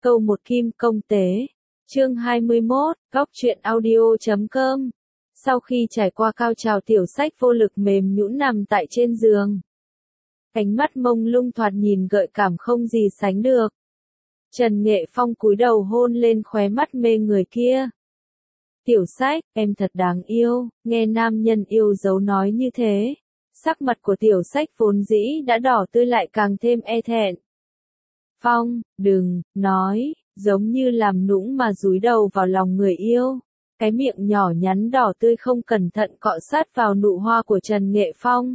Câu một kim công tế. Chương 21, góc truyện audio.com. Sau khi trải qua cao trào tiểu sách vô lực mềm nhũn nằm tại trên giường. Ánh mắt mông lung thoạt nhìn gợi cảm không gì sánh được. Trần Nghệ Phong cúi đầu hôn lên khóe mắt mê người kia. Tiểu sách, em thật đáng yêu, nghe nam nhân yêu dấu nói như thế. Sắc mặt của tiểu sách vốn dĩ đã đỏ tươi lại càng thêm e thẹn. Phong, đừng, nói, giống như làm nũng mà dúi đầu vào lòng người yêu. Cái miệng nhỏ nhắn đỏ tươi không cẩn thận cọ sát vào nụ hoa của Trần Nghệ Phong.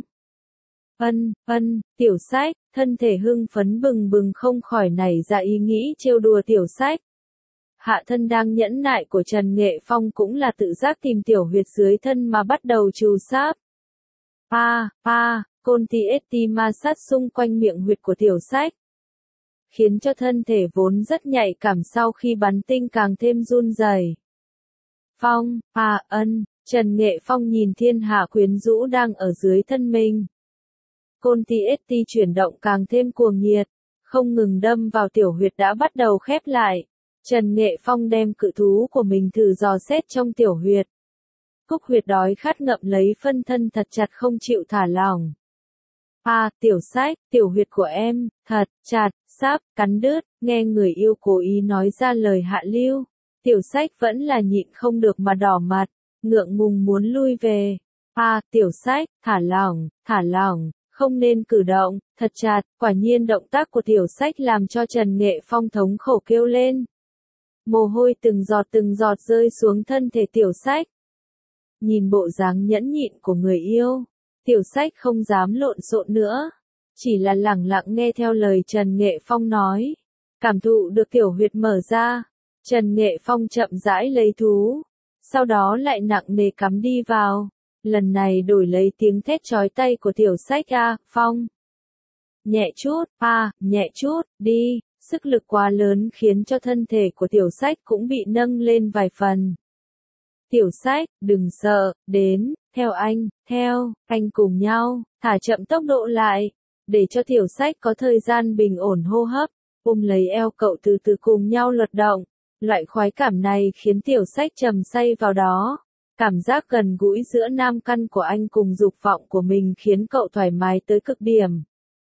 Tiểu sách, thân thể hưng phấn bừng bừng không khỏi nảy ra ý nghĩ trêu đùa tiểu sách. Hạ thân đang nhẫn nại của Trần Nghệ Phong cũng là tự giác tìm tiểu huyệt dưới thân mà bắt đầu trù sáp. Côn ti ma sát xung quanh miệng huyệt của tiểu sách. Khiến cho thân thể vốn rất nhạy cảm sau khi bắn tinh càng thêm run rẩy. Phong, Trần Nghệ Phong nhìn thiên hạ quyến rũ đang ở dưới thân mình. Côn ti chuyển động càng thêm cuồng nhiệt, không ngừng đâm vào tiểu huyệt đã bắt đầu khép lại. Trần Nghệ Phong đem cự thú của mình thử dò xét trong tiểu huyệt. Cúc huyệt đói khát ngậm lấy phân thân thật chặt không chịu thả lỏng. Tiểu sách, tiểu huyệt của em, thật, chặt, sáp, cắn đứt, nghe người yêu cố ý nói ra lời hạ lưu. Tiểu sách vẫn là nhịn không được mà đỏ mặt, ngượng ngùng muốn lui về. Tiểu sách, thả lỏng, không nên cử động, thật chặt, quả nhiên động tác của tiểu sách làm cho Trần Nghệ Phong thống khổ kêu lên. Mồ hôi từng giọt rơi xuống thân thể tiểu sách. Nhìn bộ dáng nhẫn nhịn của người yêu, tiểu sách không dám lộn xộn nữa, chỉ là lẳng lặng nghe theo lời Trần Nghệ Phong nói. Cảm thụ được tiểu huyệt mở ra, Trần Nghệ Phong chậm rãi lấy thú, sau đó lại nặng nề cắm đi vào, lần này đổi lấy tiếng thét chói tai của tiểu sách. Phong, nhẹ chút, đi. Sức lực quá lớn khiến cho thân thể của tiểu sách cũng bị nâng lên vài phần. Tiểu sách, đừng sợ, theo anh cùng nhau, thả chậm tốc độ lại, để cho tiểu sách có thời gian bình ổn hô hấp, ôm lấy eo cậu từ từ cùng nhau luật động. Loại khoái cảm này khiến tiểu sách trầm say vào đó. Cảm giác gần gũi giữa nam căn của anh cùng dục vọng của mình khiến cậu thoải mái tới cực điểm.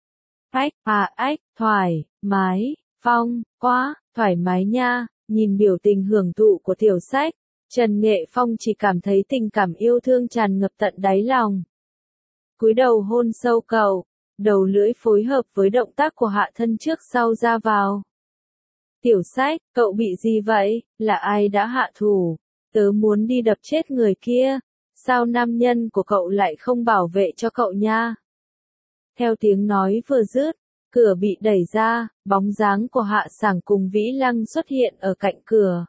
Thoải mái. Phong, quá, thoải mái nha, nhìn biểu tình hưởng thụ của tiểu sách, Trần Nghệ Phong chỉ cảm thấy tình cảm yêu thương tràn ngập tận đáy lòng. Cúi đầu hôn sâu cậu, đầu lưỡi phối hợp với động tác của hạ thân trước sau ra vào. Tiểu sách, cậu bị gì vậy, là ai đã hạ thủ, tớ muốn đi đập chết người kia, sao nam nhân của cậu lại không bảo vệ cho cậu nha. Theo tiếng nói vừa dứt, cửa bị đẩy ra, bóng dáng của Hạ Sảng cùng Vĩ Lăng xuất hiện ở cạnh cửa.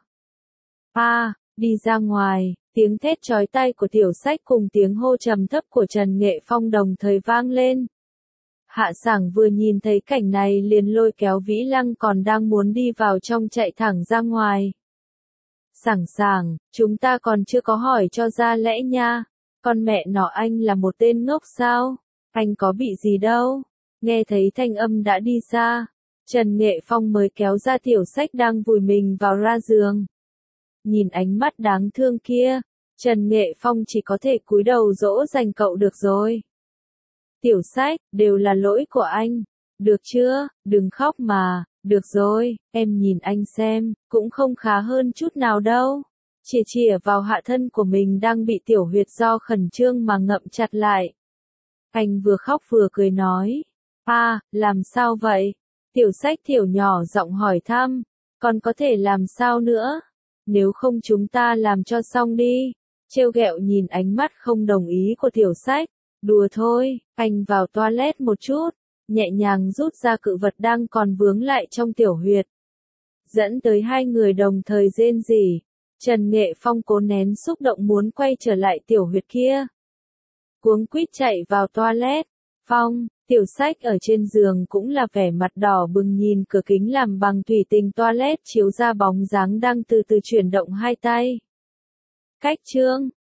Đi ra ngoài, tiếng thét chói tai của tiểu sách cùng tiếng hô trầm thấp của Trần Nghệ Phong đồng thời vang lên. Hạ Sảng vừa nhìn thấy cảnh này liền lôi kéo Vĩ Lăng còn đang muốn đi vào trong chạy thẳng ra ngoài. Sảng, chúng ta còn chưa có hỏi cho ra lẽ nha, con mẹ nó anh là một tên ngốc sao, anh có bị gì đâu. Nghe thấy thanh âm đã đi xa, Trần Nghệ Phong mới kéo ra tiểu sách đang vùi mình vào ra giường. Nhìn ánh mắt đáng thương kia, Trần Nghệ Phong chỉ có thể cúi đầu dỗ dành cậu được rồi. Tiểu sách, đều là lỗi của anh, được chưa, đừng khóc mà, được rồi, em nhìn anh xem, cũng không khá hơn chút nào đâu. Chìa vào hạ thân của mình đang bị tiểu huyệt do khẩn trương mà ngậm chặt lại. Anh vừa khóc vừa cười nói. Làm sao vậy? Tiểu sách thiểu nhỏ giọng hỏi thăm, còn có thể làm sao nữa? Nếu không chúng ta làm cho xong đi. Trêu ghẹo nhìn ánh mắt không đồng ý của tiểu sách, đùa thôi, anh vào toilet một chút, nhẹ nhàng rút ra cự vật đang còn vướng lại trong tiểu huyệt. Dẫn tới hai người đồng thời rên rỉ, Trần Nghệ Phong cố nén xúc động muốn quay trở lại tiểu huyệt kia. Cuống quýt chạy vào toilet, Phong. Tiểu sách ở trên giường cũng là vẻ mặt đỏ bừng nhìn cửa kính làm bằng thủy tinh toilet chiếu ra bóng dáng đang từ từ chuyển động hai tay. Cách chương,